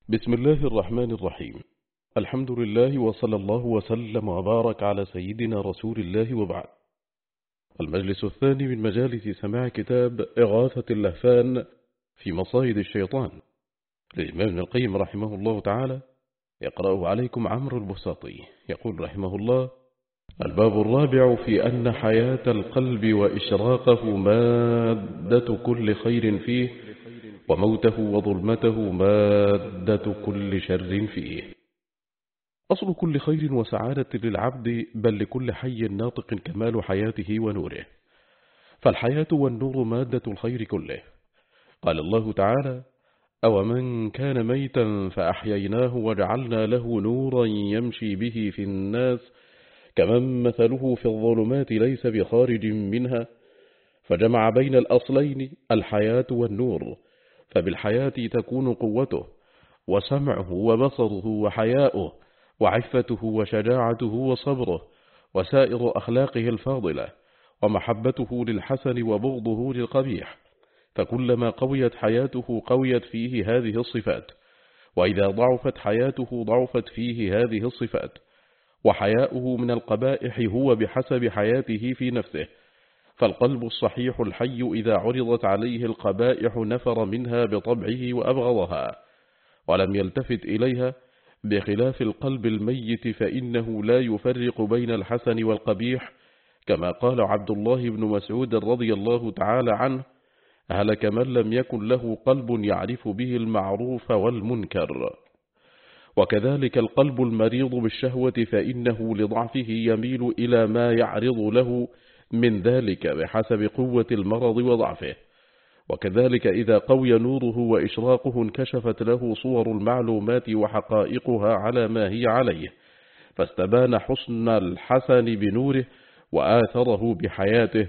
بسم الله الرحمن الرحيم. الحمد لله وصلى الله وسلم وبارك على سيدنا رسول الله وبعد. المجلس الثاني من مجالس سماع كتاب إغاثة اللهفان في مصائد الشيطان للإمام ابن القيم رحمه الله تعالى، يقرأه عليكم عمرو البساطي. يقول رحمه الله: الباب الرابع في أن حياة القلب وإشراقه مادة كل خير فيه، وموته وظلمته مادة كل شر فيه. أصل كل خير وسعادة للعبد، بل لكل حي ناطق كمال حياته ونوره، فالحياة والنور مادة الخير كله. قال الله تعالى: أومن كان ميتا فأحييناه وجعلنا له نورا يمشي به في الناس كمن مثله في الظلمات ليس بخارج منها، فجمع بين الأصلين الحياة والنور، فبالحياة تكون قوته وسمعه وبصره وحياؤه وعفته وشجاعته وصبره وسائر أخلاقه الفاضلة، ومحبته للحسن وبغضه للقبيح، فكلما قويت حياته قويت فيه هذه الصفات، وإذا ضعفت حياته ضعفت فيه هذه الصفات. وحياؤه من القبائح هو بحسب حياته في نفسه، فالقلب الصحيح الحي إذا عرضت عليه القبائح نفر منها بطبعه وأبغضها ولم يلتفت إليها، بخلاف القلب الميت فإنه لا يفرق بين الحسن والقبيح، كما قال عبد الله بن مسعود رضي الله تعالى عنه: هلك من لم يكن له قلب يعرف به المعروف والمنكر. وكذلك القلب المريض بالشهوة فإنه لضعفه يميل إلى ما يعرض له من ذلك بحسب قوة المرض وضعفه. وكذلك إذا قوي نوره وإشراقه انكشفت له صور المعلومات وحقائقها على ما هي عليه، فاستبان حسن الحسن بنوره وآثره بحياته،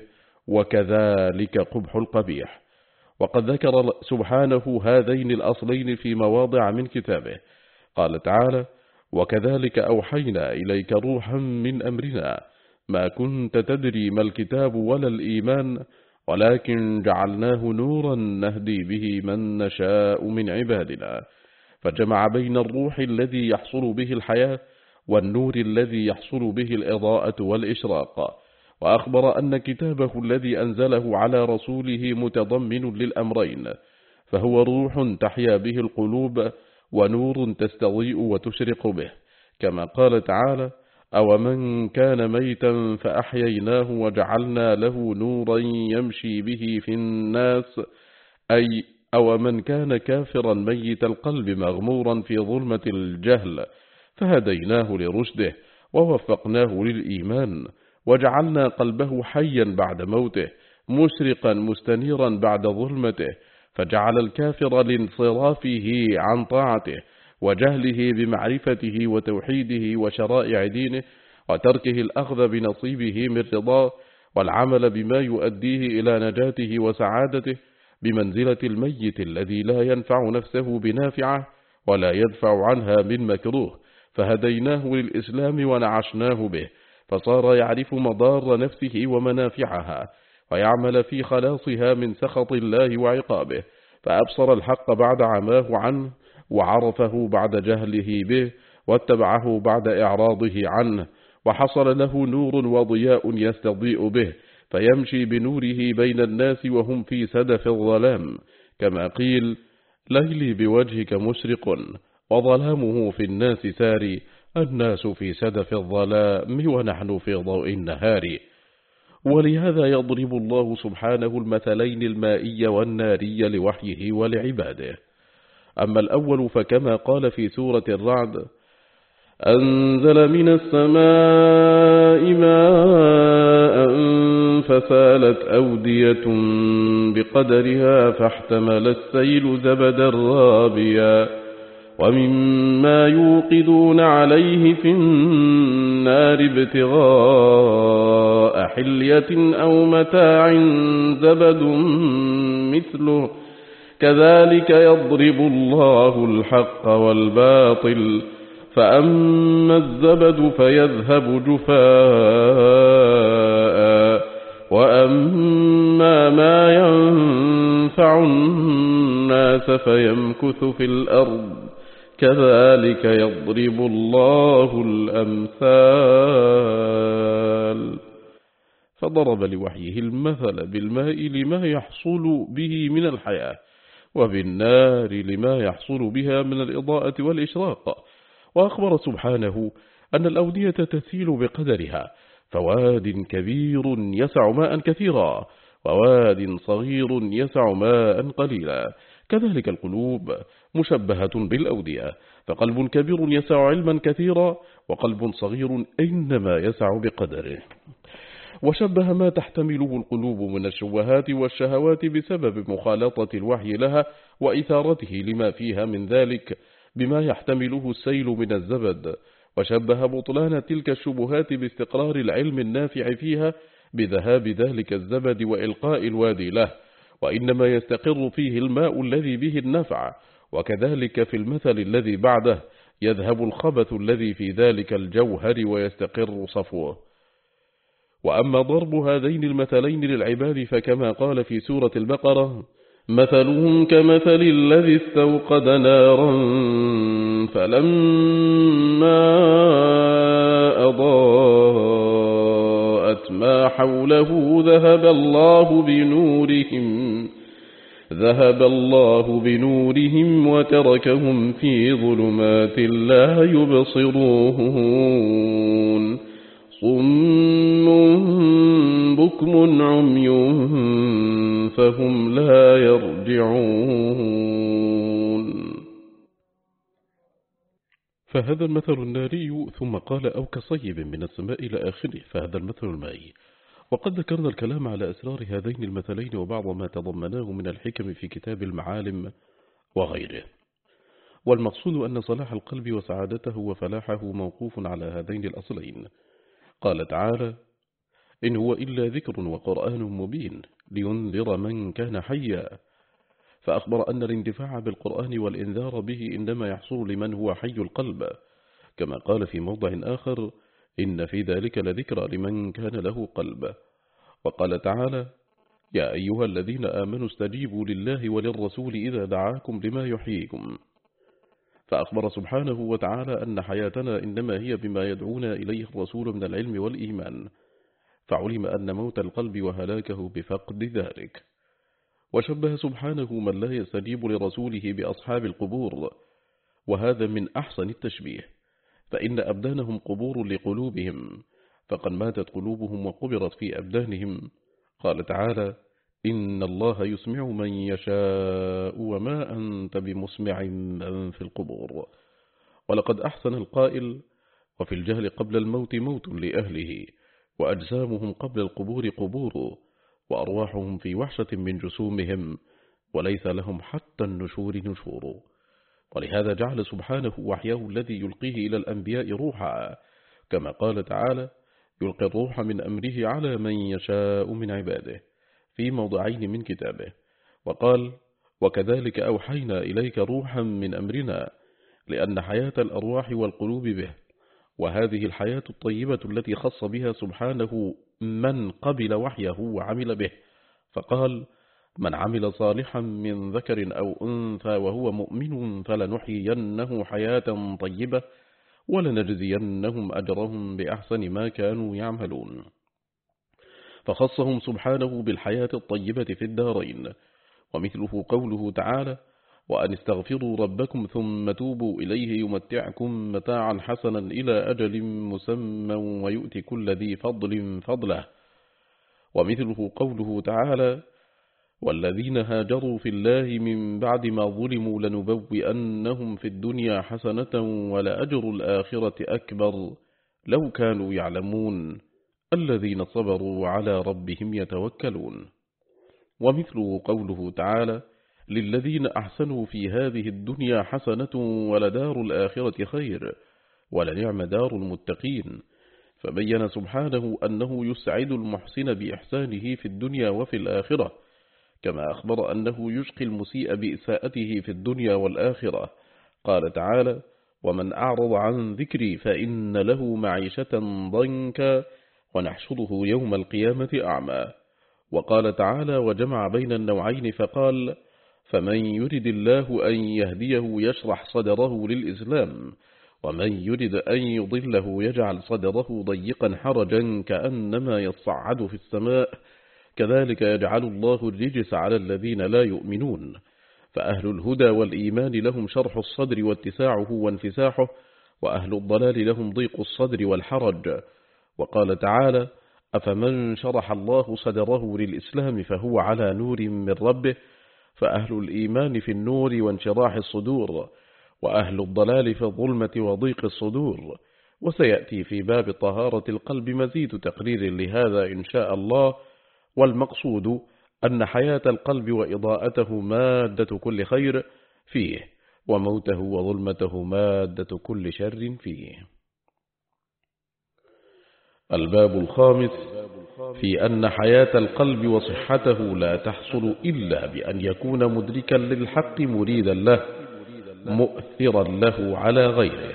وكذلك قبح القبيح. وقد ذكر سبحانه هذين الأصلين في مواضع من كتابه. قال تعالى: وكذلك أوحينا إليك روحا من أمرنا ما كنت تدري ما الكتاب ولا الإيمان ولكن جعلناه نورا نهدي به من نشاء من عبادنا، فجمع بين الروح الذي يحصل به الحياة والنور الذي يحصل به الإضاءة والإشراق، وأخبر أن كتابه الذي أنزله على رسوله متضمن للأمرين، فهو روح تحيا به القلوب ونور تستضيء وتشرق به، كما قال تعالى: أومن كان ميتا فأحييناه وجعلنا له نورا يمشي به في الناس، أي أومن كان كافرا ميت القلب مغمورا في ظلمة الجهل فهديناه لرشده ووفقناه للإيمان، وجعلنا قلبه حيا بعد موته مشرقا مستنيرا بعد ظلمته، فجعل الكافر لانصرافه عن طاعته وجهله بمعرفته وتوحيده وشرائع دينه وتركه الأخذ بنصيبه من رضاه والعمل بما يؤديه إلى نجاته وسعادته، بمنزلة الميت الذي لا ينفع نفسه بنافعه ولا يدفع عنها من مكروه، فهديناه للإسلام ونعشناه به، فصار يعرف مضار نفسه ومنافعها ويعمل في خلاصها من سخط الله وعقابه، فأبصر الحق بعد عماه عنه وعرفه بعد جهله به واتبعه بعد إعراضه عنه، وحصل له نور وضياء يستضيء به، فيمشي بنوره بين الناس وهم في سدف الظلام، كما قيل: ليلي بوجهك مشرق وظلامه في الناس ساري، الناس في سدف الظلام ونحن في ضوء النهار. ولهذا يضرب الله سبحانه المثلين المائي والناري لوحيه ولعباده. أما الأول فكما قال في سورة الرعد: أنزل من السماء ماء فسالت أودية بقدرها فاحتمل السيل زبدا رابيا ومما يوقدون عليه في النار ابتغاء حلية أو متاع زبد مثله كذلك يضرب الله الحق والباطل، فأما الزبد فيذهب جفاء وأما ما ينفع الناس فيمكث في الأرض كذلك يضرب الله الأمثال. فضرب لوحيه المثل بالماء لما يحصل به من الحياة، وبالنار لما يحصل بها من الإضاءة والإشراق. وأخبر سبحانه أن الأودية تسيل بقدرها، فواد كبير يسع ماء كثيرا، وواد صغير يسع ماء قليلا. كذلك القلوب مشبهة بالأودية، فقلب كبير يسع علما كثيرا، وقلب صغير إنما يسع بقدره. وشبه ما تحتمله القلوب من الشبهات والشهوات بسبب مخالطة الوحي لها وإثارته لما فيها من ذلك بما يحتمله السيل من الزبد، وشبه بطلان تلك الشبهات باستقرار العلم النافع فيها بذهاب ذلك الزبد وإلقاء الوادي له، وإنما يستقر فيه الماء الذي به النفع. وكذلك في المثل الذي بعده يذهب الخبث الذي في ذلك الجوهر ويستقر صفوه. وأما ضرب هذين المثلين للعباد فكما قال في سورة البقرة: مثلهم كمثل الذي استوقد نارا فلما أضاءت ما حوله ذهب الله بنورهم وتركهم في ظلمات لا يبصرون صم بكم عمي فهم لا يرجعون. فهذا المثل الناري، ثم قال: أو كصيب من السماء إلى آخره، فهذا المثل المائي. وقد ذكرنا الكلام على أسرار هذين المثلين وبعض ما تضمناه من الحكم في كتاب المعالم وغيره. والمقصود أن صلاح القلب وسعادته وفلاحه موقوف على هذين الأصلين. قال تعالى: إن هو إلا ذكر وقرآن مبين لينذر من كان حيا. فأخبر أن الاندفاع بالقرآن والإنذار به إنما يحصل لمن هو حي القلب، كما قال في موضع آخر: إن في ذلك لذكرى لمن كان له قلب. وقال تعالى: يا أيها الذين آمنوا استجيبوا لله وللرسول إذا دعاكم لما يحييكم. فأخبر سبحانه وتعالى أن حياتنا إنما هي بما يدعونا إليه الرسول من العلم والإيمان، فعلم أن موت القلب وهلاكه بفقد ذلك. وشبه سبحانه من لا يستجيب لرسوله بأصحاب القبور، وهذا من أحسن التشبيه، فإن أبدانهم قبور لقلوبهم، فقد ماتت قلوبهم وقبرت في أبدانهم. قال تعالى: إن الله يسمع من يشاء وما أنت بمسمع من في القبور. ولقد أحسن القائل: وفي الجهل قبل الموت موت لأهله، وأجسامهم قبل القبور قبور، وأرواحهم في وحشة من جسومهم، وليس لهم حتى النشور نشور. ولهذا جعل سبحانه وحيه الذي يلقيه إلى الأنبياء روحا، كما قال تعالى: يلقي الروح من أمره على من يشاء من عباده، في موضعين من كتابه. وقال: وكذلك أوحينا إليك روحا من أمرنا، لأن حياة الأرواح والقلوب به. وهذه الحياة الطيبة التي خص بها سبحانه من قبل وحيه وعمل به، فقال: من عمل صالحا من ذكر أو أنثى وهو مؤمن فلنحيينه حياة طيبة ولنجزينهم أجرهم بأحسن ما كانوا يعملون. فخصهم سبحانه بالحياة الطيبة في الدارين. ومثله قوله تعالى: وأن استغفروا ربكم ثم توبوا إليه يمتعكم متاعا حسنا إلى أجل مسمى ويؤتي كل ذي فضل فضله. ومثله قوله تعالى: والذين هاجروا في الله من بعد ما ظلموا لنبوئنهم في الدنيا حسنة ولأجر الآخرة أكبر لو كانوا يعلمون الذين صبروا على ربهم يتوكلون. ومثله قوله تعالى: للذين أحسنوا في هذه الدنيا حسنة ولدار الآخرة خير ولنعم دار المتقين. فبين سبحانه أنه يسعد المحسن بإحسانه في الدنيا وفي الآخرة، كما أخبر أنه يشقي المسيء بإساءته في الدنيا والآخرة. قال تعالى: ومن أعرض عن ذكري فإن له معيشة ضنكا ونحشره يوم القيامة أعمى. وقال تعالى: وجمع بين النوعين فقال: فمن يرد الله أن يهديه يشرح صدره للإسلام، ومن يرد أن يضله يجعل صدره ضيقا حرجا كأنما يصعد في السماء، كذلك يجعل الله الرجس على الذين لا يؤمنون. فأهل الهدى والإيمان لهم شرح الصدر واتساعه وانفساحه، وأهل الضلال لهم ضيق الصدر والحرج. وقال تعالى: أفمن شرح الله صدره للإسلام فهو على نور من ربه. فأهل الإيمان في النور وانشراح الصدور، وأهل الضلال في الظلمة وضيق الصدور. وسيأتي في باب طهارة القلب مزيد تقرير لهذا إن شاء الله. والمقصود أن حياة القلب وإضاءته مادة كل خير فيه، وموته وظلمته مادة كل شر فيه. الباب الخامس في أن حياة القلب وصحته لا تحصل إلا بأن يكون مدركا للحق مريدا له مؤثرا له على غيره.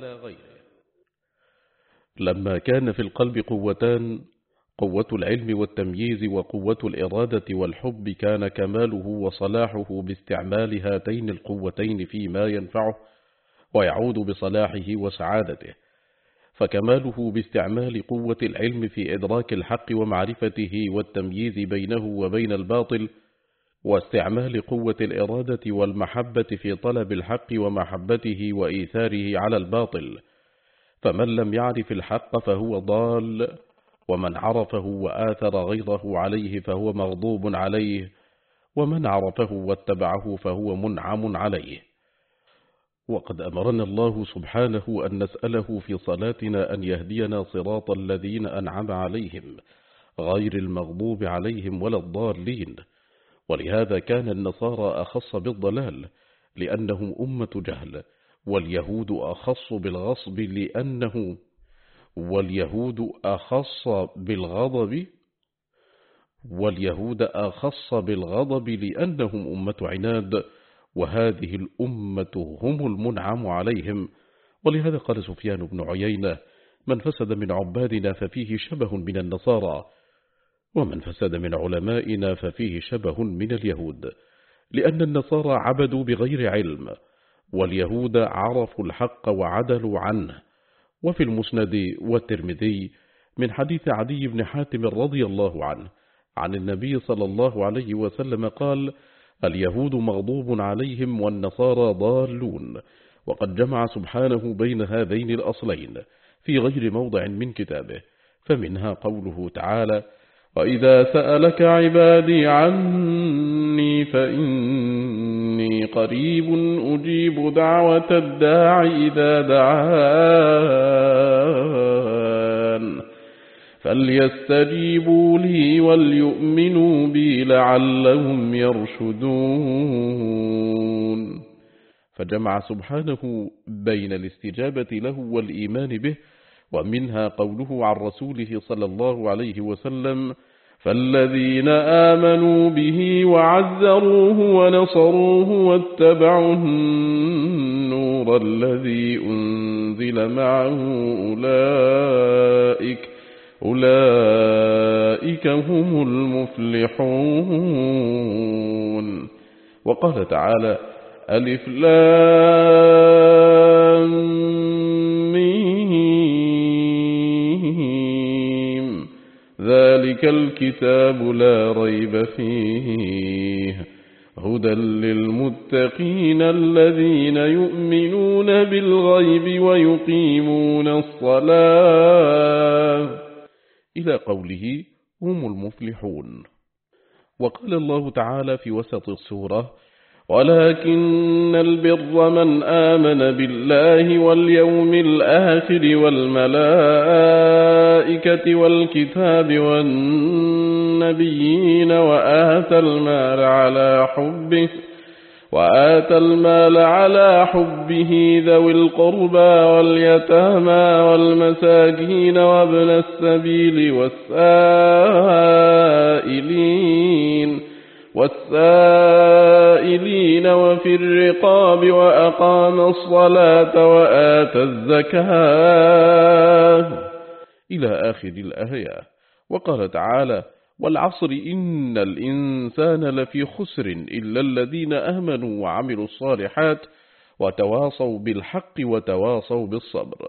لما كان في القلب قوتان، قوة العلم والتمييز وقوة الإرادة والحب، كان كماله وصلاحه باستعمال هاتين القوتين فيما ينفعه ويعود بصلاحه وسعادته. فكماله باستعمال قوة العلم في إدراك الحق ومعرفته والتمييز بينه وبين الباطل، واستعمال قوة الإرادة والمحبة في طلب الحق ومحبته وإيثاره على الباطل. فمن لم يعرف الحق فهو ضال، ومن عرفه وآثر غيره عليه فهو مغضوب عليه، ومن عرفه واتبعه فهو منعم عليه. وقد أمرنا الله سبحانه أن نسأله في صلاتنا أن يهدينا صراط الذين أنعم عليهم غير المغضوب عليهم ولا الضالين. ولهذا كان النصارى أخص بالضلال لأنهم أمة جهل، واليهود أخص بالغصب بالغضب لأنهم أمة عناد، وهذه الأمة هم المنعم عليهم. ولهذا قال سفيان بن عيينة: من فسد من عبادنا ففيه شبه من النصارى، ومن فسد من علمائنا ففيه شبه من اليهود، لأن النصارى عبدوا بغير علم، واليهود عرفوا الحق وعدلوا عنه. وفي المسند والترمذي من حديث عدي بن حاتم رضي الله عنه عن النبي صلى الله عليه وسلم قال: اليهود مغضوب عليهم والنصارى ضالون. وقد جمع سبحانه بين هذين الأصلين في غير موضع من كتابه، فمنها قوله تعالى: وإذا سألك عبادي عني فإني قريب أجيب دعوة الداع إذا دعان فليستجيبوا لي وليؤمنوا بي لعلهم يرشدون. فجمع سبحانه بين الاستجابة له والإيمان به. ومنها قوله عن رسوله صلى الله عليه وسلم: فالذين آمنوا به وعزروه ونصروه واتبعوا النور الذي أنزل معه أولئك هم المفلحون. وقال تعالى: ألف لام ميم ذلك الكتاب لا ريب فيه هدى للمتقين الذين يؤمنون بالغيب ويقيمون الصلاة، إلى قوله هم المفلحون. وقال الله تعالى في وسط السورة: ولكن البر من آمن بالله واليوم الآخر والملائكة والكتاب والنبيين وآتى المال على حبه ذوي القربى واليتامى والمساكين وابن السبيل والسائلين وفي الرقاب وأقام الصلاة وآتى الزكاة، إلى آخر الآية. وقال تعالى: والعصر إن الإنسان لفي خسر إلا الذين آمنوا وعملوا الصالحات وتواصوا بالحق وتواصوا بالصبر.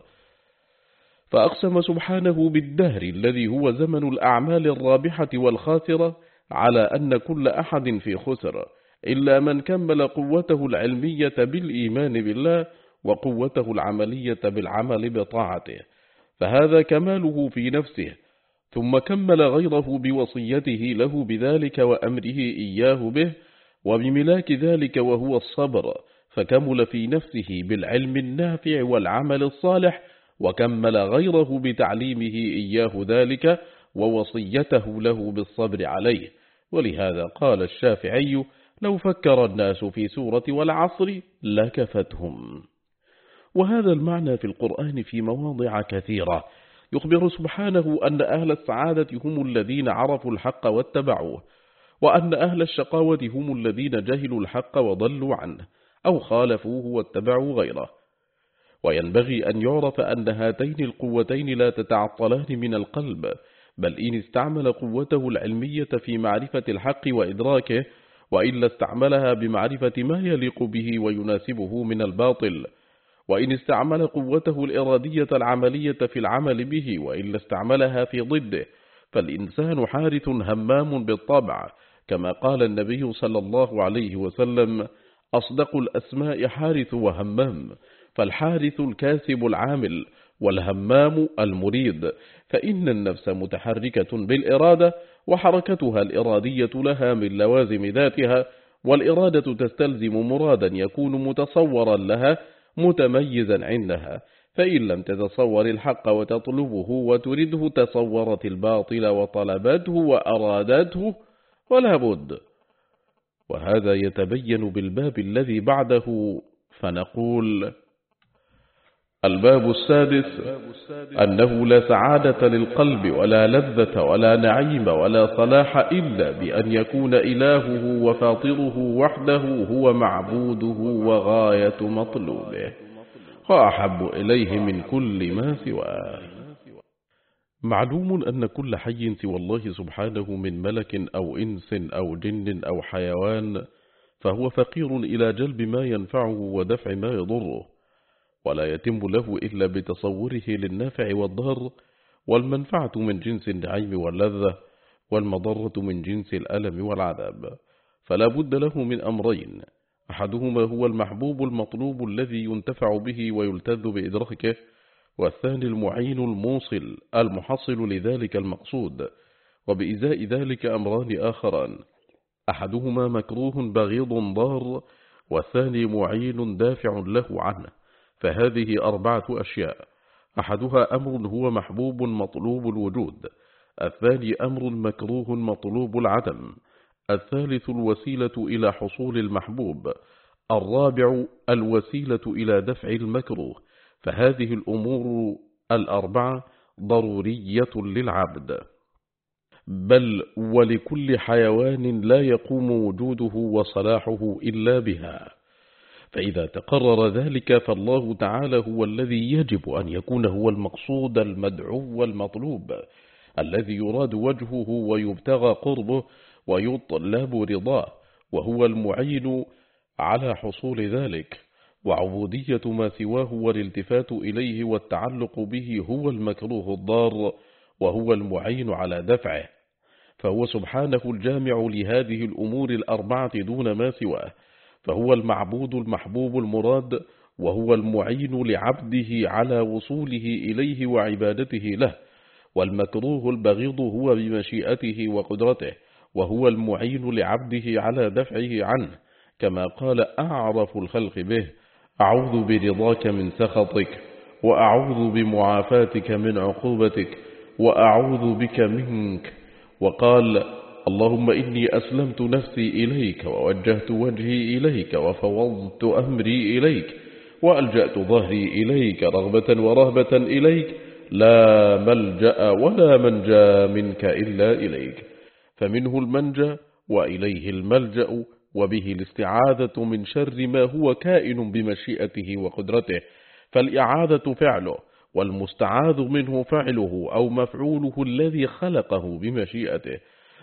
فأقسم سبحانه بالدهر الذي هو زمن الأعمال الرابحة والخاسرة على أن كل أحد في خسر إلا من كمل قوته العلمية بالإيمان بالله وقوته العملية بالعمل بطاعته، فهذا كماله في نفسه، ثم كمل غيره بوصيته له بذلك وأمره إياه به وبملاك ذلك وهو الصبر، فكمل في نفسه بالعلم النافع والعمل الصالح، وكمل غيره بتعليمه إياه ذلك ووصيته له بالصبر عليه. ولهذا قال الشافعي: لو فكر الناس في سورة والعصر لكفتهم. وهذا المعنى في القرآن في مواضع كثيرة، يخبر سبحانه أن أهل السعادة هم الذين عرفوا الحق واتبعوه، وأن أهل الشقاوة هم الذين جهلوا الحق وضلوا عنه أو خالفوه واتبعوا غيره. وينبغي أن يعرف أن هاتين القوتين لا تتعطلان من القلب، بل إن استعمل قوته العلمية في معرفة الحق وإدراكه، وإلا استعملها بمعرفة ما يليق به ويناسبه من الباطل، وإن استعمل قوته الإرادية العملية في العمل به، وإلا استعملها في ضده، فالإنسان حارث همام بالطبع، كما قال النبي صلى الله عليه وسلم: أصدق الأسماء حارث وهمام، فالحارث الكاسب العامل، والهمام المريد، فإن النفس متحركة بالإرادة، وحركتها الإرادية لها من لوازم ذاتها، والإرادة تستلزم مرادا يكون متصورا لها متميزا عندها، فإن لم تتصور الحق وتطلبه وترده تصورت الباطل وطلبته وأرادته، ولا بد. وهذا يتبين بالباب الذي بعده، فنقول: الباب السادس: أنه لا سعادة للقلب ولا لذة ولا نعيم ولا صلاح إلا بأن يكون إلهه وفاطره وحده هو معبوده وغاية مطلوبه وأحب إليه من كل ما سواه. معلوم أن كل حي سوى الله سبحانه من ملك أو إنس أو جن أو حيوان فهو فقير إلى جلب ما ينفعه ودفع ما يضره، ولا يتم له إلا بتصوره للنافع والضر، والمنفعة من جنس النعيم واللذة، والمضرة من جنس الألم والعذاب، فلا بد له من أمرين: أحدهما هو المحبوب المطلوب الذي ينتفع به ويلتذ بإدراكه، والثاني المعين الموصل المحصل لذلك المقصود. وبإزاء ذلك أمران آخران: أحدهما مكروه بغيض ضار، والثاني معين دافع له عنه. فهذه 4 أشياء: أحدها أمر هو محبوب مطلوب الوجود، الثاني أمر مكروه مطلوب العدم، الثالث الوسيلة إلى حصول المحبوب، الرابع الوسيلة إلى دفع المكروه. فهذه الأمور 4 ضرورية للعبد، بل ولكل حيوان لا يقوم وجوده وصلاحه إلا بها. فإذا تقرر ذلك فالله تعالى هو الذي يجب أن يكون هو المقصود المدعو والمطلوب، الذي يراد وجهه ويبتغى قربه ويطلب رضاه، وهو المعين على حصول ذلك. وعبودية ما سواه والالتفات إليه والتعلق به هو المكروه الضار، وهو المعين على دفعه. فهو سبحانه الجامع لهذه الأمور 4 دون ما سواه، فهو المعبود المحبوب المراد، وهو المعين لعبده على وصوله إليه وعبادته له، والمكروه البغيض هو بمشيئته وقدرته، وهو المعين لعبده على دفعه عنه، كما قال أعرف الخلق به: أعوذ برضاك من سخطك، وأعوذ بمعافاتك من عقوبتك، وأعوذ بك منك. وقال: اللهم إني أسلمت نفسي إليك، ووجهت وجهي إليك، وفوضت أمري إليك، وألجأت ظهري إليك رغبة ورهبة إليك، لا ملجأ ولا منجى منك إلا إليك. فمنه المنجى وإليه الملجأ، وبه الاستعاذة من شر ما هو كائن بمشيئته وقدرته، فالإعاذة فعله، والمستعاذ منه فعله أو مفعوله الذي خلقه بمشيئته.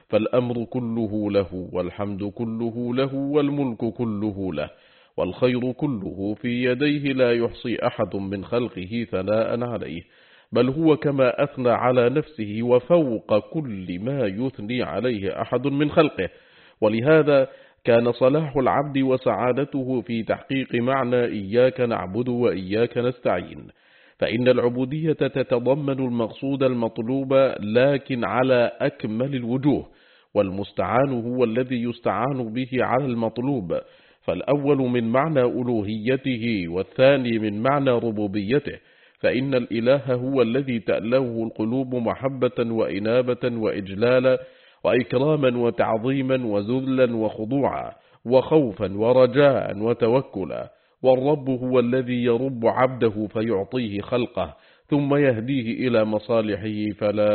فالأمر كله له، والحمد كله له، والملك كله له، والخير كله في يديه، لا يحصي أحد من خلقه ثناء عليه، بل هو كما أثنى على نفسه وفوق كل ما يثني عليه أحد من خلقه. ولهذا كان صلاح العبد وسعادته في تحقيق معنى إياك نعبد وإياك نستعين، فإن العبودية تتضمن المقصود المطلوب لكن على أكمل الوجوه، والمستعان هو الذي يستعان به على المطلوب، فالأول من معنى ألوهيته والثاني من معنى ربوبيته، فإن الإله هو الذي تألهه القلوب محبة وإنابة وإجلالا وإكراما وتعظيما وذلا وخضوعا وخوفا ورجاء وتوكلا، والرب هو الذي يرب عبده فيعطيه خلقه ثم يهديه إلى مصالحه، فلا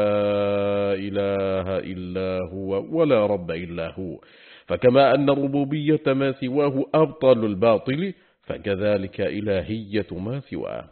إله إلا هو ولا رب إلا هو. فكما أن الربوبية ما سواه أبطل الباطل، فكذلك إلهية ما سواه.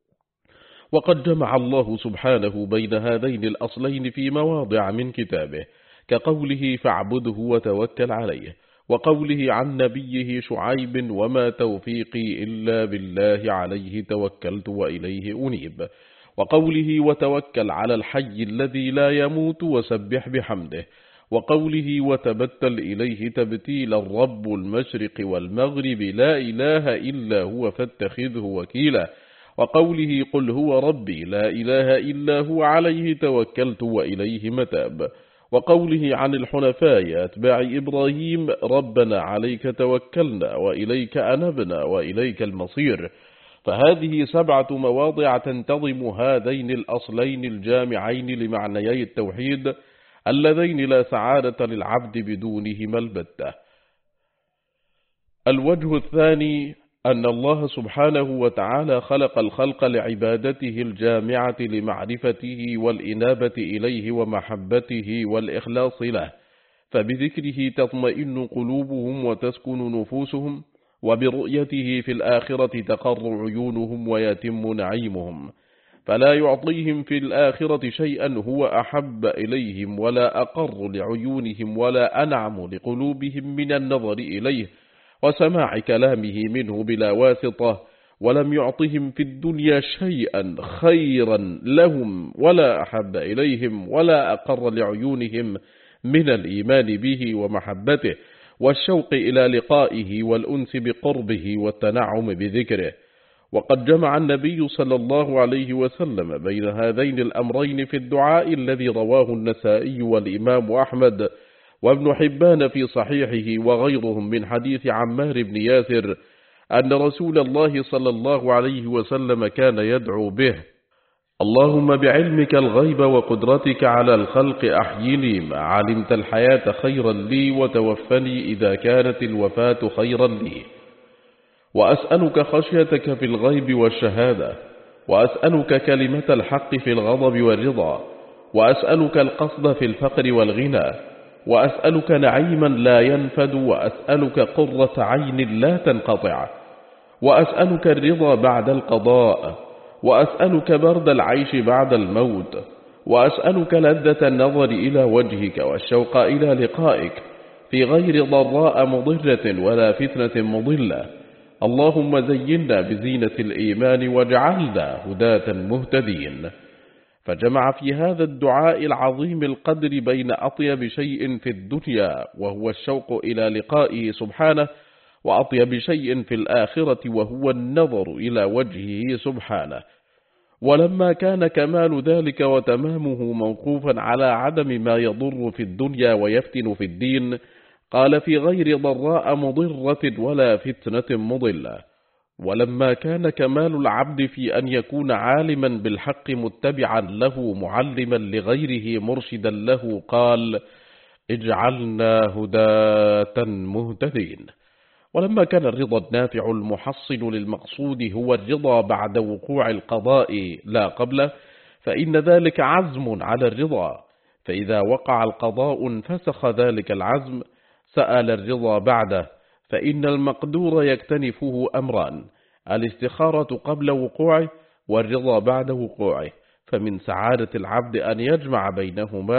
وقد جمع الله سبحانه بين هذين الأصلين في مواضع من كتابه، كقوله فاعبده وتوكل عليه، وقوله عن نبيه شعيب وما توفيقي إلا بالله عليه توكلت وإليه أنيب، وقوله وتوكل على الحي الذي لا يموت وسبح بحمده، وقوله وتبتل إليه تبتيلا رب المشرق والمغرب لا إله إلا هو فاتخذه وكيلا، وقوله قل هو ربي لا إله إلا هو عليه توكلت وإليه متاب، وقوله عن الحنفاء أتباع إبراهيم ربنا عليك توكلنا وإليك أنبنا وإليك المصير. فهذه 7 مواضع تنتظم هذين الأصلين الجامعين لمعنيي التوحيد اللذين لا سعادة للعبد بدونهما البتة. الوجه الثاني أن الله سبحانه وتعالى خلق الخلق لعبادته الجامعة لمعرفته والإنابة إليه ومحبته والإخلاص له، فبذكره تطمئن قلوبهم وتسكن نفوسهم، وبرؤيته في الآخرة تقر عيونهم ويتم نعيمهم، فلا يعطيهم في الآخرة شيئا هو أحب إليهم ولا أقر لعيونهم ولا أنعم لقلوبهم من النظر إليه وسماع كلامه منه بلا واسطة، ولم يعطهم في الدنيا شيئا خيرا لهم ولا أحب إليهم ولا أقر لعيونهم من الإيمان به ومحبته والشوق إلى لقائه والأنس بقربه والتنعم بذكره. وقد جمع النبي صلى الله عليه وسلم بين هذين الأمرين في الدعاء الذي رواه النسائي والإمام أحمد وابن حبان في صحيحه وغيرهم من حديث عمار بن ياسر أن رسول الله صلى الله عليه وسلم كان يدعو به: اللهم بعلمك الغيب وقدرتك على الخلق أحيني ما علمت الحياة خيرا لي، وتوفني إذا كانت الوفاة خيرا لي، وأسألك خشيتك في الغيب والشهادة، وأسألك كلمة الحق في الغضب والرضا، وأسألك القصد في الفقر والغنى، وأسألك نعيما لا ينفد، وأسألك قرة عين لا تنقطع، وأسألك الرضا بعد القضاء، وأسألك برد العيش بعد الموت، وأسألك لذة النظر إلى وجهك والشوق إلى لقائك في غير ضراء مضرة ولا فتنة مضلة. اللهم زينا بزينة الإيمان واجعلنا هداة مهتدين. فجمع في هذا الدعاء العظيم القدر بين أطيب شيء في الدنيا وهو الشوق إلى لقائه سبحانه، وأطيب شيء في الآخرة وهو النظر إلى وجهه سبحانه. ولما كان كمال ذلك وتمامه موقوفا على عدم ما يضر في الدنيا ويفتن في الدين، قال في غير ضراء مضرة ولا فتنة مضلة. ولما كان كمال العبد في أن يكون عالما بالحق متبعا له معلما لغيره مرشدا له، قال اجعلنا هداة مهتدين. ولما كان الرضا النافع المحصل للمقصود هو الرضا بعد وقوع القضاء لا قبله، فإن ذلك عزم على الرضا، فإذا وقع القضاء انفسخ ذلك العزم، سأل الرضا بعده، فإن المقدور يكتنفه أمران: الاستخارة قبل وقوعه والرضا بعد وقوعه، فمن سعادة العبد أن يجمع بينهما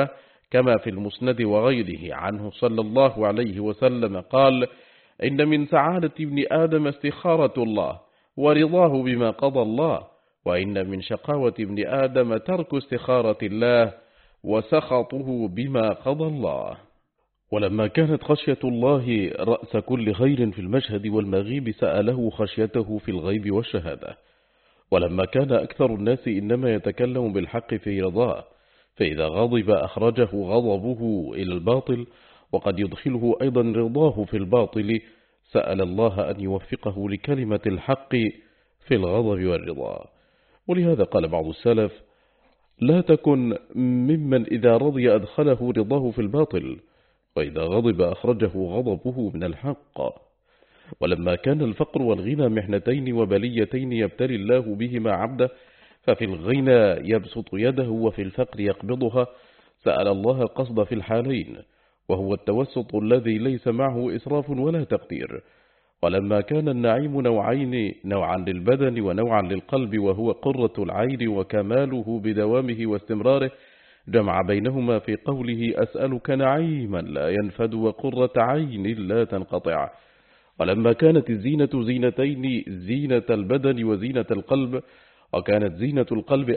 كما في المسند وغيره عنه صلى الله عليه وسلم قال: إن من سعادة ابن آدم استخارة الله ورضاه بما قضى الله، وإن من شقاوة ابن آدم ترك استخارة الله وسخطه بما قضى الله. ولما كانت خشية الله رأس كل خير في المشهد والمغيب سأله خشيته في الغيب والشهادة. ولما كان أكثر الناس إنما يتكلم بالحق في رضاه، فإذا غضب أخرجه غضبه إلى الباطل، وقد يدخله أيضا رضاه في الباطل، سأل الله أن يوفقه لكلمة الحق في الغضب والرضا. ولهذا قال بعض السلف: لا تكن ممن إذا رضي أدخله رضاه في الباطل، وإذا غضب أخرجه غضبه من الحق. ولما كان الفقر والغنى محنتين وبليتين يبتلي الله بهما عبده، ففي الغنى يبسط يده وفي الفقر يقبضها، سأل الله قصد في الحالين، وهو التوسط الذي ليس معه إسراف ولا تقدير. ولما كان النعيم نوعين، نوعا للبدن ونوعا للقلب، وهو قرة العين وكماله بدوامه واستمراره، جمع بينهما في قوله: أسألك نعيما لا ينفد وقرة عين لا تنقطع. ولما كانت الزينة زينتين، زينة البدن وزينة القلب، وكانت زينة القلب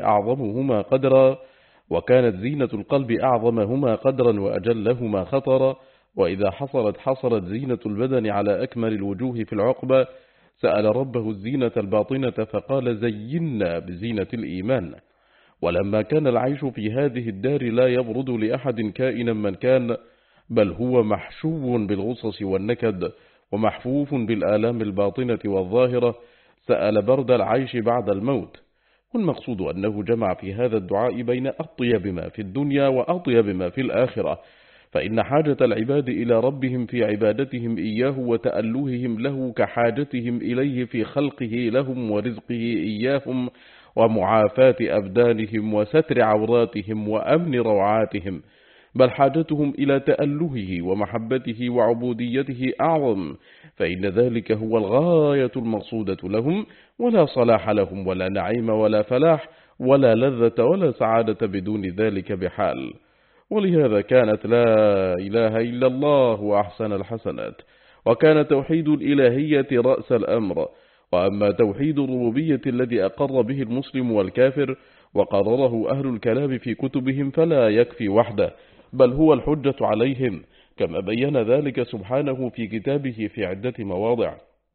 أعظمهما قدرا وأجلهما خطرا، وإذا حصلت زينة البدن على أكمل الوجوه في العقبة، سأل ربه الزينة الباطنة فقال: زينا بزينة الإيمان. ولما كان العيش في هذه الدار لا يبرد لأحد كائنا من كان، بل هو محشو بالغصص والنكد ومحفوف بالآلام الباطنة والظاهرة، سأل برد العيش بعد الموت. والمقصود أنه جمع في هذا الدعاء بين أطيب ما في الدنيا وأطيب ما في الآخرة، فإن حاجة العباد إلى ربهم في عبادتهم إياه وتألههم له كحاجتهم إليه في خلقه لهم ورزقه إياهم ومعافاة أبدانهم وستر عوراتهم وأمن روعاتهم، بل حاجتهم إلى تألهه ومحبته وعبوديته أعظم، فإن ذلك هو الغاية المقصودة لهم، ولا صلاح لهم ولا نعيم ولا فلاح ولا لذة ولا سعادة بدون ذلك بحال. ولهذا كانت لا إله إلا الله وأحسن الحسنات، وكان توحيد الإلهية رأس الأمر. وأما توحيد الربوبية الذي أقر به المسلم والكافر وقرره أهل الكلام في كتبهم فلا يكفي وحده، بل هو الحجة عليهم، كما بين ذلك سبحانه في كتابه في عدة مواضع.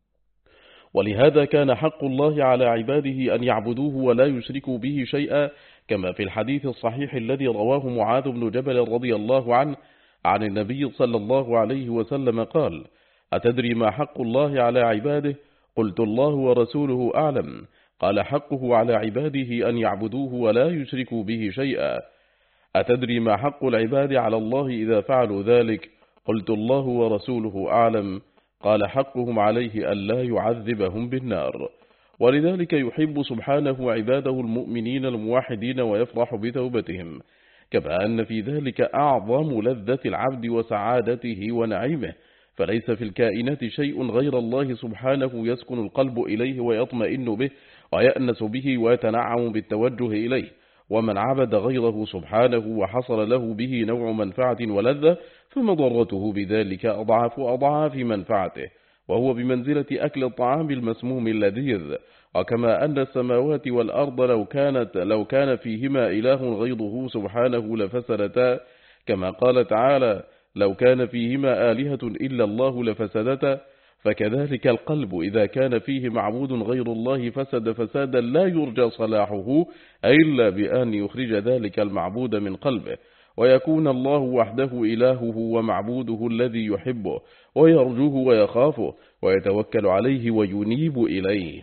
ولهذا كان حق الله على عباده أن يعبدوه ولا يشركوا به شيئا، كما في الحديث الصحيح الذي رواه معاذ بن جبل رضي الله عنه عن النبي صلى الله عليه وسلم قال: أتدري ما حق الله على عباده؟ قلت: الله ورسوله أعلم. قال: حقه على عباده أن يعبدوه ولا يشركوا به شيئا. أتدري ما حق العباد على الله إذا فعلوا ذلك؟ قلت: الله ورسوله أعلم. قال: حقهم عليه ألا يعذبهم بالنار. ولذلك يحب سبحانه عباده المؤمنين الموحدين ويفرح بتوبتهم، كما أن في ذلك أعظم لذة العبد وسعادته ونعيمه، فليس في الكائنات شيء غير الله سبحانه يسكن القلب إليه ويطمئن به ويأنس به ويتنعم بالتوجه إليه. ومن عبد غيره سبحانه وحصل له به نوع منفعة ولذة، فمضرته بذلك أضعاف منفعته، وهو بمنزلة أكل الطعام المسموم اللذيذ. وكما أن السماوات والأرض لو كان فيهما إله غيره سبحانه لفسدتا، كما قال تعالى: لو كان فيهما آلهة إلا الله لفسدتا. فكذلك القلب إذا كان فيه معبود غير الله فسد فسادا لا يرجى صلاحه إلا بأن يخرج ذلك المعبود من قلبه، ويكون الله وحده إلهه ومعبوده الذي يحبه ويرجوه ويخافه ويتوكل عليه وينيب إليه.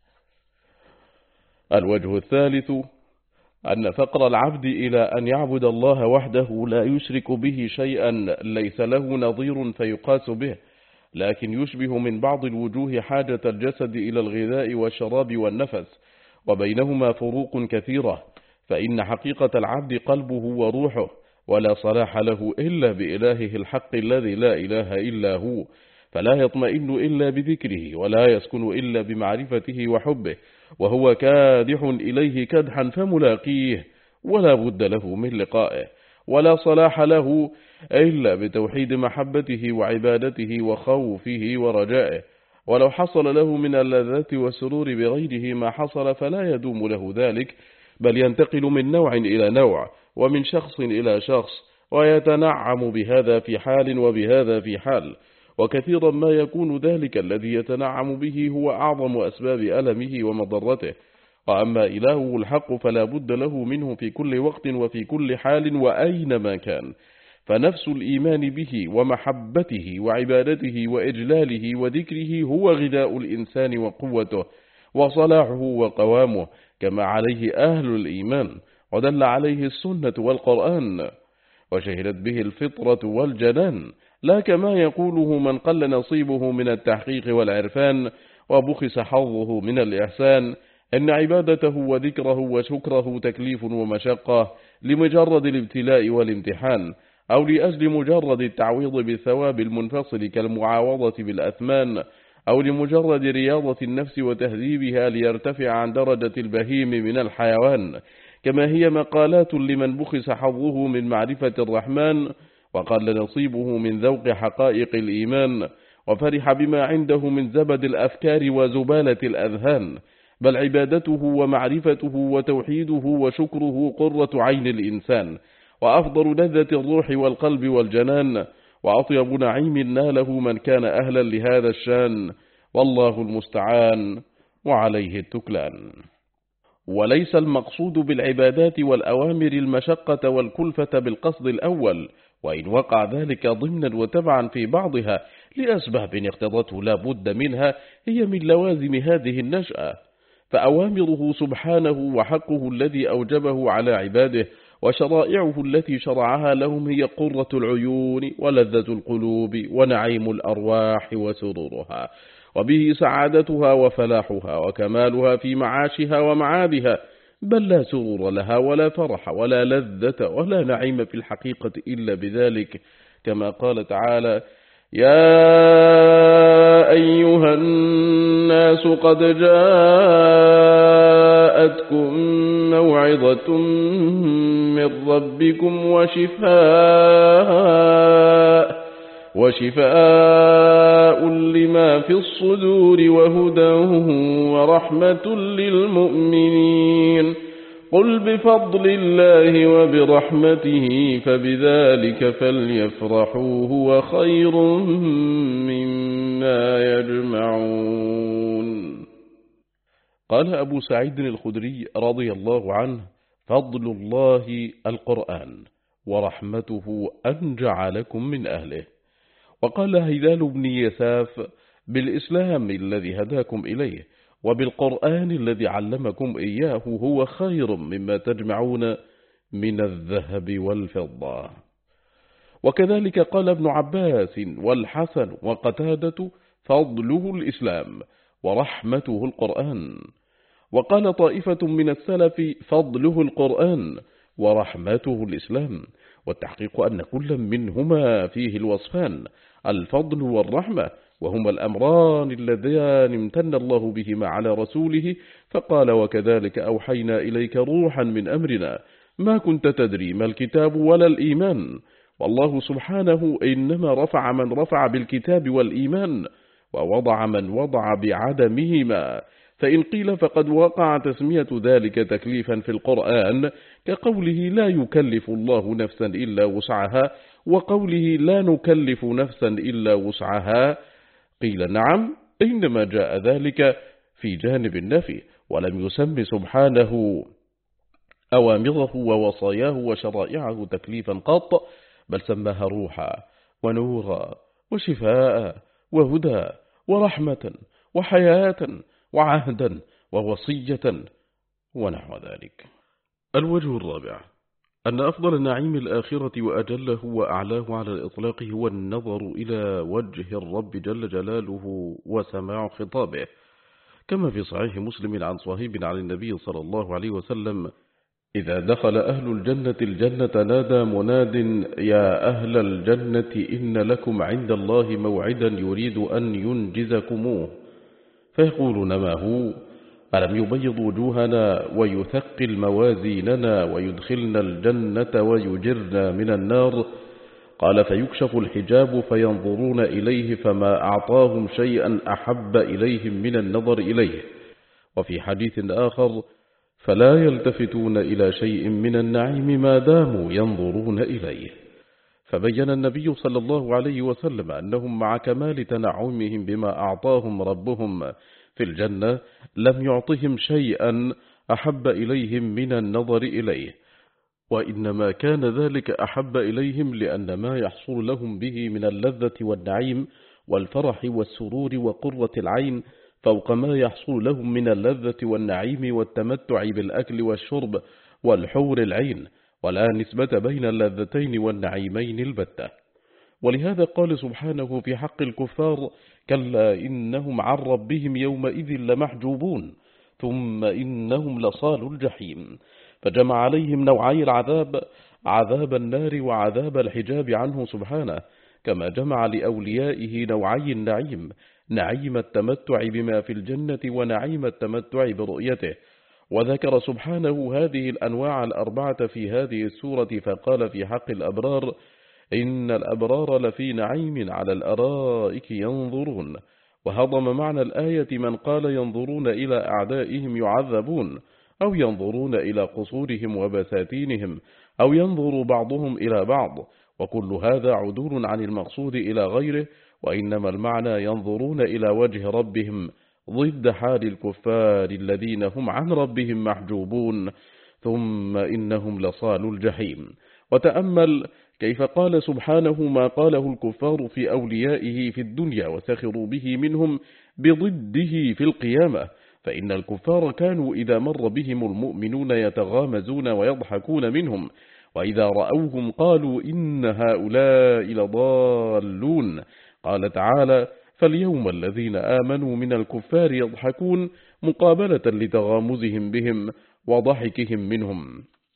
الوجه الثالث أن فقر العبد إلى أن يعبد الله وحده لا يشرك به شيئا ليس له نظير فيقاس به، لكن يشبه من بعض الوجوه حاجة الجسد إلى الغذاء والشراب والنفس، وبينهما فروق كثيرة. فإن حقيقة العبد قلبه وروحه، ولا صلاح له إلا بإلهه الحق الذي لا إله إلا هو، فلا يطمئن إلا بذكره، ولا يسكن إلا بمعرفته وحبه، وهو كادح إليه كدحا فملاقيه، ولا بد له من لقائه. ولا صلاح له إلا بتوحيد محبته وعبادته وخوفه ورجائه. ولو حصل له من اللذات والسرور بغيره ما حصل فلا يدوم له ذلك، بل ينتقل من نوع إلى نوع ومن شخص إلى شخص، ويتنعم بهذا في حال وبهذا في حال. وكثيرا ما يكون ذلك الذي يتنعم به هو أعظم أسباب ألمه ومضرته. وأما إلهه الحق فلا بد له منه في كل وقت وفي كل حال وأينما كان. فنفس الإيمان به ومحبته وعبادته وإجلاله وذكره هو غذاء الإنسان وقوته وصلاحه وقوامه، كما عليه أهل الإيمان، ودل عليه السنة والقرآن، وشهدت به الفطرة والجنان، لا كما يقوله من قل نصيبه من التحقيق والعرفان وبخس حظه من الإحسان، إن عبادته وذكره وشكره تكليف ومشقة لمجرد الابتلاء والامتحان، أو لأجل مجرد التعويض بالثواب المنفصل كالمعاوضة بالأثمان، أو لمجرد رياضة النفس وتهذيبها ليرتفع عن درجة البهيم من الحيوان، كما هي مقالات لمن بخس حظه من معرفة الرحمن وقل نصيبه من ذوق حقائق الإيمان، وفرح بما عنده من زبد الأفكار وزبالة الأذهان. بل عبادته ومعرفته وتوحيده وشكره قرة عين الإنسان، وأفضل لذة الروح والقلب والجنان، وأطيب نعيم ناله من كان أهلا لهذا الشان، والله المستعان وعليه التكلان. وليس المقصود بالعبادات والأوامر المشقة والكلفة بالقصد الأول، وإن وقع ذلك ضمنا وتبعا في بعضها لأسباب اقتضته لا بد منها، هي من لوازم هذه النشأة. فأوامره سبحانه وحقه الذي أوجبه على عباده وشرائعه التي شرعها لهم هي قرة العيون ولذة القلوب ونعيم الأرواح وسرورها، وبه سعادتها وفلاحها وكمالها في معاشها ومعادها، بل لا سرور لها ولا فرح ولا لذة ولا نعيم في الحقيقة إلا بذلك، كما قال تعالى: يا أيها الناس قد جاءتكم موعظة من ربكم وشفاء لما في الصدور وهدى ورحمة للمؤمنين. قل بفضل الله وبرحمته فبذلك فليفرحوا هو خير مما يجمعون. قال أبو سعيد الخدري رضي الله عنه: فضل الله القرآن ورحمته أن جعلكم من أهله. وقال هلال بن يساف: بالإسلام الذي هداكم إليه وبالقرآن الذي علمكم إياه هو خير مما تجمعون من الذهب والفضة. وكذلك قال ابن عباس والحسن وقتادة: فضله الإسلام ورحمته القرآن. وقال طائفة من السلف: فضله القرآن ورحمته الإسلام. والتحقيق أن كل منهما فيه الوصفان، الفضل والرحمة، وهما الأمران اللذان امتن الله بهما على رسوله، فقال: وكذلك أوحينا إليك روحا من أمرنا ما كنت تدري ما الكتاب ولا الإيمان. والله سبحانه إنما رفع من رفع بالكتاب والإيمان، ووضع من وضع بعدمهما. فإن قيل فقد وقع تسمية ذلك تكليفا في القرآن، كقوله: لا يكلف الله نفسا إلا وسعها، وقوله: لا نكلف نفسا إلا وسعها. قيل: نعم، إنما جاء ذلك في جانب النفي، ولم يسم سبحانه أوامره ووصاياه وشرائعه تكليفا قط، بل سماها روحا ونورا وشفاء وهدى ورحمة وحياة وعهدا ووصية ونحو ذلك. الوجه الرابع: أن أفضل نعيم الآخرة وأجله وأعلاه على الإطلاق هو النظر إلى وجه الرب جل جلاله وسماع خطابه، كما في صحيح مسلم عن صهيب عن النبي صلى الله عليه وسلم: إذا دخل أهل الجنة الجنة نادى مناد: يا أهل الجنة إن لكم عند الله موعدا يريد أن ينجزكموه. فيقولون: ما هو؟ ألم يبيض وجوهنا ويثقل موازيننا ويدخلنا الجنة ويجرنا من النار؟ قال فيكشف الحجاب فينظرون إليه فما أعطاهم شيئا أحب إليهم من النظر إليه. وفي حديث آخر فلا يلتفتون إلى شيء من النعيم ما داموا ينظرون إليه. فبين النبي صلى الله عليه وسلم أنهم مع كمال تنعمهم بما أعطاهم ربهم في الجنة لم يعطهم شيئا أحب إليهم من النظر إليه، وإنما كان ذلك أحب إليهم لأن ما يحصل لهم به من اللذة والنعيم والفرح والسرور وقرة العين فوق ما يحصل لهم من اللذة والنعيم والتمتع بالأكل والشرب والحور العين، ولا نسبة بين اللذتين والنعيمين البتة. ولهذا قال سبحانه في حق الكفار: كلا إنهم عن ربهم يومئذ لمحجوبون ثم إنهم لصال الجحيم. فجمع عليهم نوعي العذاب، عذاب النار وعذاب الحجاب عنه سبحانه، كما جمع لأوليائه نوعي النعيم، نعيم التمتع بما في الجنة ونعيم التمتع برؤيته. وذكر سبحانه هذه الأنواع الأربعة في هذه السورة فقال في حق الأبرار: إن الأبرار لفي نعيم على الأرائك ينظرون. وهضم معنى الآية من قال ينظرون إلى أعدائهم يعذبون، أو ينظرون إلى قصورهم وبساتينهم، أو ينظر بعضهم إلى بعض، وكل هذا عدول عن المقصود إلى غيره، وإنما المعنى ينظرون إلى وجه ربهم ضد حال الكفار الذين هم عن ربهم محجوبون ثم إنهم لصال الجحيم. وتأمل كيف قال سبحانه ما قاله الكفار في أوليائه في الدنيا وسخروا به منهم بضده في القيامة. فإن الكفار كانوا إذا مر بهم المؤمنون يتغامزون ويضحكون منهم، وإذا رأوهم قالوا إن هؤلاء لضالون. قال تعالى: فاليوم الذين آمنوا من الكفار يضحكون، مقابلة لتغامزهم بهم وضحكهم منهم.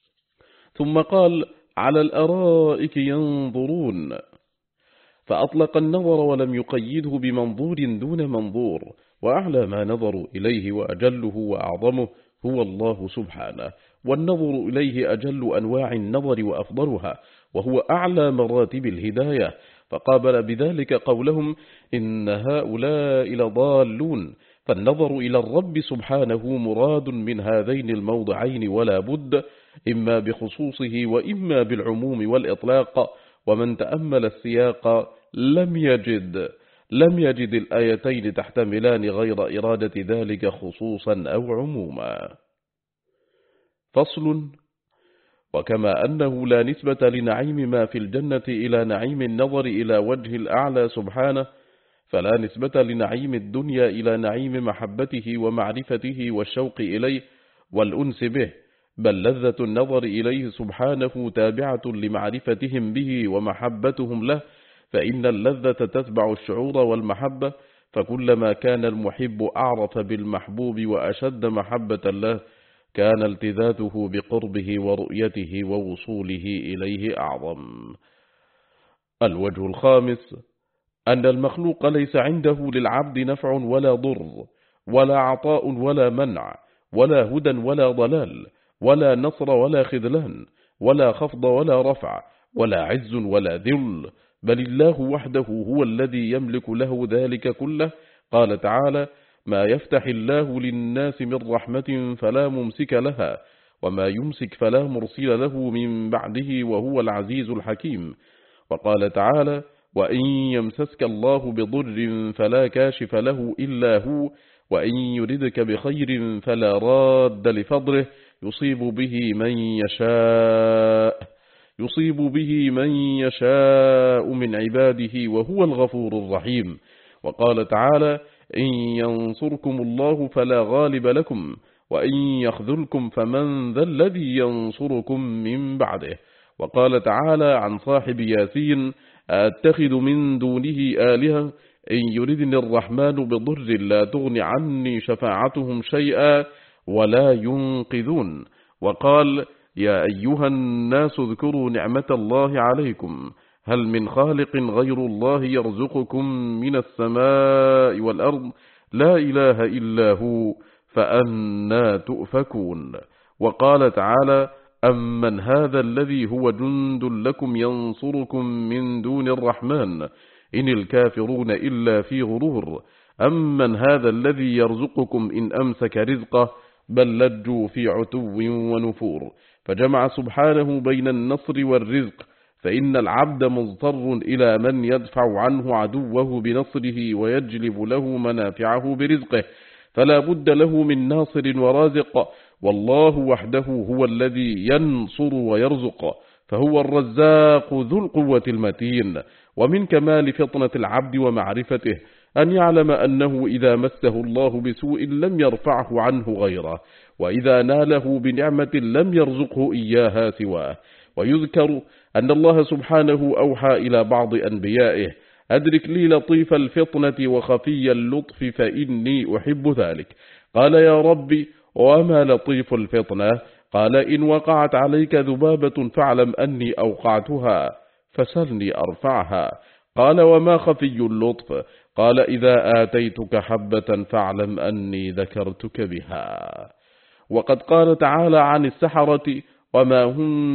ثم قال: على الأرائك ينظرون، فأطلق النظر ولم يقيده بمنظور دون منظور، وأعلى ما نظروا إليه وأجله وأعظمه هو الله سبحانه، والنظر إليه أجل أنواع النظر وأفضلها، وهو أعلى مراتب الهداية. فقابل بذلك قولهم إن هؤلاء لضالون، فالنظر إلى الرب سبحانه مراد من هذين الموضعين ولا بد، إما بخصوصه وإما بالعموم والإطلاق. ومن تأمل السياق لم يجد الآيتين تحتملان غير إرادة ذلك خصوصا أو عموما. فصل: وكما أنه لا نسبة لنعيم ما في الجنة إلى نعيم النظر إلى وجه الأعلى سبحانه، فلا نسبة لنعيم الدنيا إلى نعيم محبته ومعرفته والشوق إليه والأنس به، بل لذة النظر إليه سبحانه تابعة لمعرفتهم به ومحبتهم له، فإن اللذة تتبع الشعور والمحبة، فكلما كان المحب أعرف بالمحبوب وأشد محبة له كان التذاته بقربه ورؤيته ووصوله إليه أعظم. الوجه الخامس: أن المخلوق ليس عنده للعبد نفع ولا ضر، ولا عطاء ولا منع، ولا هدى ولا ضلال، ولا نصر ولا خذلان، ولا خفض ولا رفع، ولا عز ولا ذل، بل الله وحده هو الذي يملك له ذلك كله. قال تعالى: ما يفتح الله للناس من رحمة فلا ممسك لها، وما يمسك فلا مرسل له من بعده، وهو العزيز الحكيم. وقال تعالى: وإن يمسسك الله بضر فلا كاشف له إلا هو، وإن يردك بخير فلا راد لفضله، يصيب به من يشاء من عباده، وهو الغفور الرحيم. وقال تعالى: إن ينصركم الله فلا غالب لكم، وإن يخذلكم فمن ذا الذي ينصركم من بعده. وقال تعالى عن صاحب ياسين: أتخذ من دونه آلهة إن يردني الرحمن بضر لا تغن عني شفاعتهم شيئا ولا ينقذون. وقال: يا أيها الناس اذكروا نعمة الله عليكم، هل من خالق غير الله يرزقكم من السماء والأرض؟ لا إله إلا هو، فأنى تؤفكون. وقال تعالى: أمن هذا الذي هو جند لكم ينصركم من دون الرحمن إن الكافرون إلا في غرور. أمن هذا الذي يرزقكم إن أمسك رزقه بل لجوا في عتو ونفور. فجمع سبحانه بين النصر والرزق، فإن العبد مضطر إلى من يدفع عنه عدوه بنصره ويجلب له منافعه برزقه، فلا بد له من ناصر ورازق، والله وحده هو الذي ينصر ويرزق، فهو الرزاق ذو القوة المتين. ومن كمال فطنة العبد ومعرفته أن يعلم أنه إذا مسه الله بسوء لم يرفعه عنه غيره، وإذا ناله بنعمة لم يرزقه إياها سواه. ويذكر أن الله سبحانه أوحى إلى بعض أنبيائه: أدرك لي لطيف الفطنة وخفي اللطف فإني أحب ذلك. قال: يا ربي وما لطيف الفطنة؟ قال: إن وقعت عليك ذبابة فاعلم أني أوقعتها فسلني أرفعها. قال: وما خفي اللطف؟ قال: إذا آتيتك حبة فاعلم أني ذكرتك بها. وقد قال تعالى عن السحرة: وما هم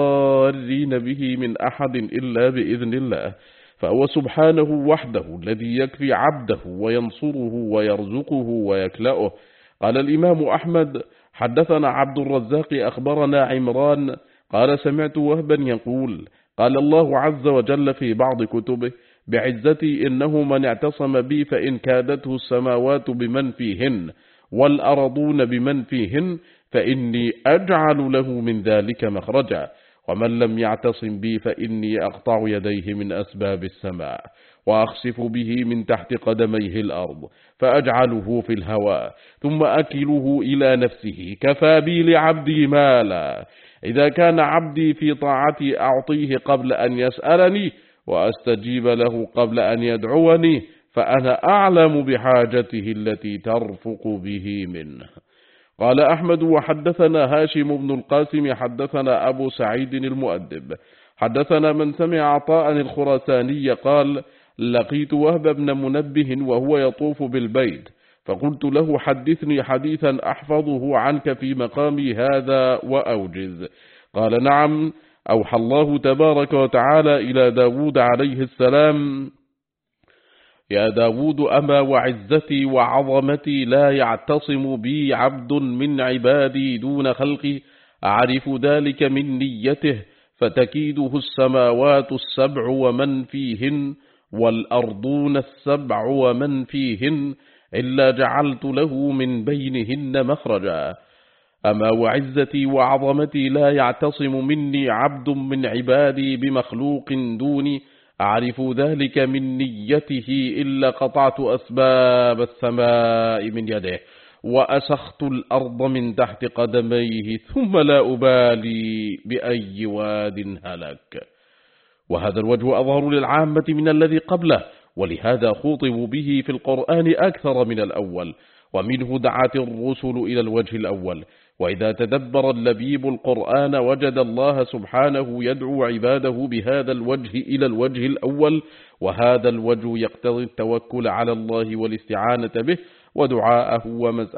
بضارين به من أحد إلا بإذن الله. فهو سبحانه وحده الذي يكفي عبده وينصره ويرزقه ويكلأه. قال الإمام أحمد: حدثنا عبد الرزاق أخبرنا عمران قال: سمعت وهبا يقول: قال الله عز وجل في بعض كتبه: بعزتي إنه من اعتصم بي فإن كادته السماوات بمن فيهن والأرضون بمن فيهن فإني أجعل له من ذلك مخرجا، ومن لم يعتصم بي فإني أقطع يديه من أسباب السماء وأخسف به من تحت قدميه الأرض فأجعله في الهواء ثم أكله إلى نفسه. كفى بي لعبدي مالا. إذا كان عبدي في طاعتي أعطيه قبل أن يسألني وأستجيب له قبل أن يدعوني، فأنا أعلم بحاجته التي ترفق به منه. قال أحمد: وحدثنا هاشم بن القاسم حدثنا أبو سعيد المؤدب حدثنا من سمع عطاء الخراساني قال: لقيت وهب بن منبه وهو يطوف بالبيت، فقلت له: حدثني حديثا أحفظه عنك في مقامي هذا وأوجز. قال: نعم. أوحى الله تبارك وتعالى إلى داود عليه السلام: يا داود أما وعزتي وعظمتي لا يعتصم بي عبد من عبادي دون خلقي، أعرف ذلك من نيته، فتكيده السماوات السبع ومن فيهن والأرضون السبع ومن فيهن إلا جعلت له من بينهن مخرجا. أما وعزتي وعظمتي لا يعتصم مني عبد من عبادي بمخلوق دوني، أعرف ذلك من نيته إلا قطعت أسباب السماء من يده وأسخت الأرض من تحت قدميه ثم لا أبالي بأي واد هلك. وهذا الوجه أظهر للعامة من الذي قبله، ولهذا خوطبوا به في القرآن أكثر من الأول، ومنه دعت الرسل إلى الوجه الأول. وإذا تدبر اللبيب القرآن وجد الله سبحانه يدعو عباده بهذا الوجه إلى الوجه الأول، وهذا الوجه يقتضي التوكل على الله والاستعانة به ودعاءه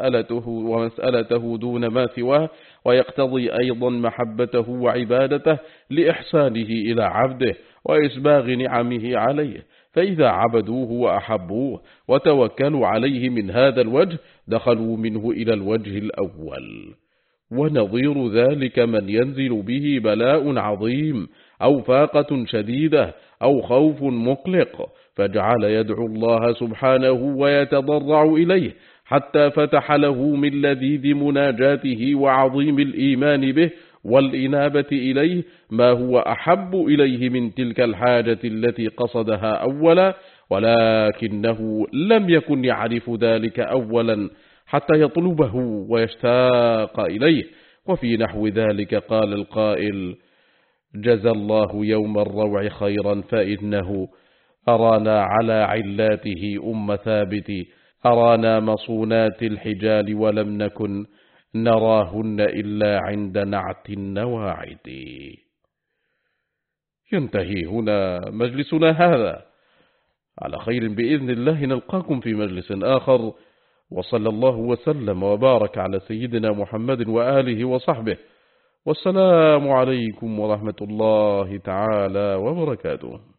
ومسألته دون ما سواه، ويقتضي أيضا محبته وعبادته لإحسانه إلى عبده وإسباغ نعمه عليه. فإذا عبدوه وأحبوه وتوكلوا عليه من هذا الوجه دخلوا منه إلى الوجه الأول. ونظير ذلك من ينزل به بلاء عظيم أو فاقة شديدة أو خوف مقلق فجعل يدعو الله سبحانه ويتضرع إليه حتى فتح له من لذيذ مناجاته وعظيم الإيمان به والإنابة إليه ما هو أحب إليه من تلك الحاجة التي قصدها أولا، ولكنه لم يكن يعرف ذلك أولا حتى يطلبه ويشتاق إليه. وفي نحو ذلك قال القائل: جزى الله يوم الروع خيرا فإنه أرانا على علاته ثابت، أرانا مصونات الحجال ولم نكن نراهن إلا عند نعت النواعد. ينتهي هنا مجلسنا هذا، على خير بإذن الله نلقاكم في مجلس آخر، وصلى الله وسلم وبارك على سيدنا محمد وآله وصحبه، والسلام عليكم ورحمة الله تعالى وبركاته.